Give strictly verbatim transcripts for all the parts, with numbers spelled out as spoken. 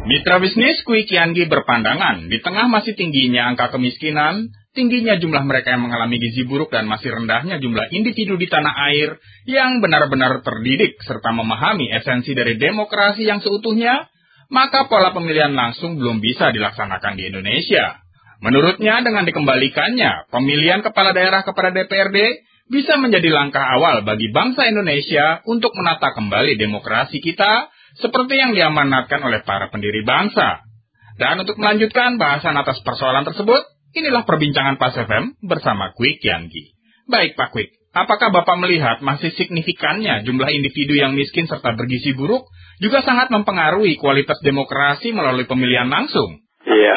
Mitra bisnis Kwi Kiangi berpandangan, di tengah masih tingginya angka kemiskinan, tingginya jumlah mereka yang mengalami gizi buruk dan masih rendahnya jumlah individu di tanah air yang benar-benar terdidik serta memahami esensi dari demokrasi yang seutuhnya, maka pola pemilihan langsung belum bisa dilaksanakan di Indonesia. Menurutnya, dengan dikembalikannya pemilihan kepala daerah kepada D P R D bisa menjadi langkah awal bagi bangsa Indonesia untuk menata kembali demokrasi kita seperti yang diamanatkan oleh para pendiri bangsa. Dan untuk melanjutkan bahasan atas persoalan tersebut, inilah perbincangan Pas F M bersama Kwi Kiangi. Baik Pak Kwi, apakah Bapak melihat masih signifikannya jumlah individu yang miskin serta bergizi buruk juga sangat mempengaruhi kualitas demokrasi melalui pemilihan langsung? Iya,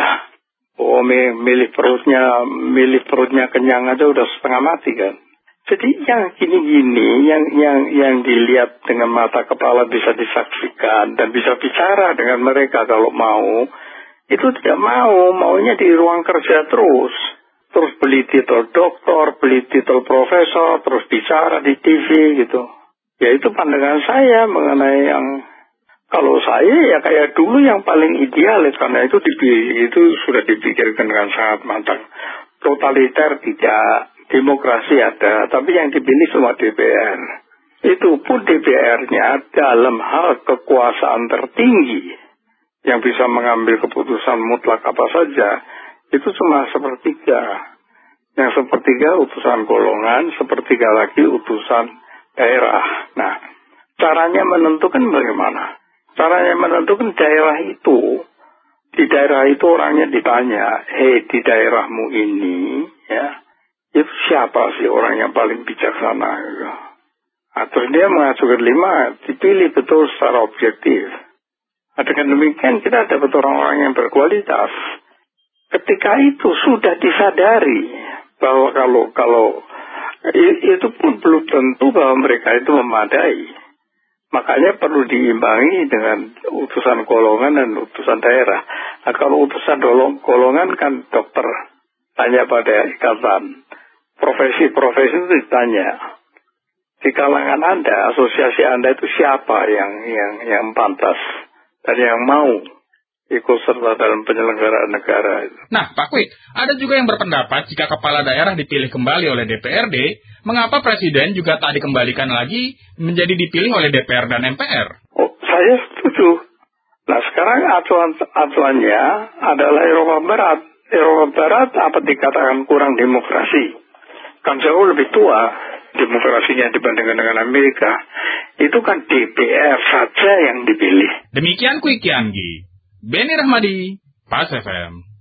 oh milih perutnya, milih perutnya kenyang aja udah setengah mati kan. Jadi yang gini-gini, yang yang yang dilihat dengan mata kepala bisa disaksikan dan bisa bicara dengan mereka kalau mau, itu tidak mau, maunya di ruang kerja terus. Terus beli titel doktor, beli titel profesor, terus bicara di T V gitu. Ya itu pandangan saya mengenai yang, kalau saya ya kayak dulu yang paling ideal, karena itu itu sudah dipikirkan dengan sangat matang. Totaliter tidak. Demokrasi ada, tapi yang dipilih cuma D P R. Itu pun D P R-nya dalam hal kekuasaan tertinggi yang bisa mengambil keputusan mutlak apa saja, itu cuma sepertiga. Yang sepertiga utusan golongan, sepertiga lagi utusan daerah. Nah, caranya menentukan bagaimana? Caranya menentukan daerah itu. Di daerah itu orangnya ditanya, hei di daerahmu ini, ya, itu siapa sih orang yang paling bijaksana? Gitu. Nah, terus dia mengajukan lima, dipilih betul secara objektif. Nah, dengan demikian kita dapat orang-orang yang berkualitas. Ketika itu sudah disadari bahwa kalau kalau itu pun belum tentu bahwa mereka itu memadai. Makanya perlu diimbangi dengan utusan golongan dan utusan daerah. Nah, kalau utusan golongan kan dokter, tanya pada ikatan. Profesi-profesi itu ditanya. Di kalangan Anda, asosiasi Anda itu siapa yang yang yang pantas dan yang mau ikut serta dalam penyelenggaraan negara itu. Nah, Pak Kwi, ada juga yang berpendapat jika kepala daerah dipilih kembali oleh D P R D, mengapa presiden juga tak dikembalikan lagi menjadi dipilih oleh D P R dan M P R? Oh, saya setuju. Nah, sekarang acuan acuannya adalah Eropa Barat. Eropa Barat apa dikatakan kurang demokrasi? Kan jauh lebih tua demokrasinya dibandingkan dengan Amerika. Itu kan D P R saja yang dipilih. Demikian Kwi Kiangi, Beni Rahmadi, Pas F M.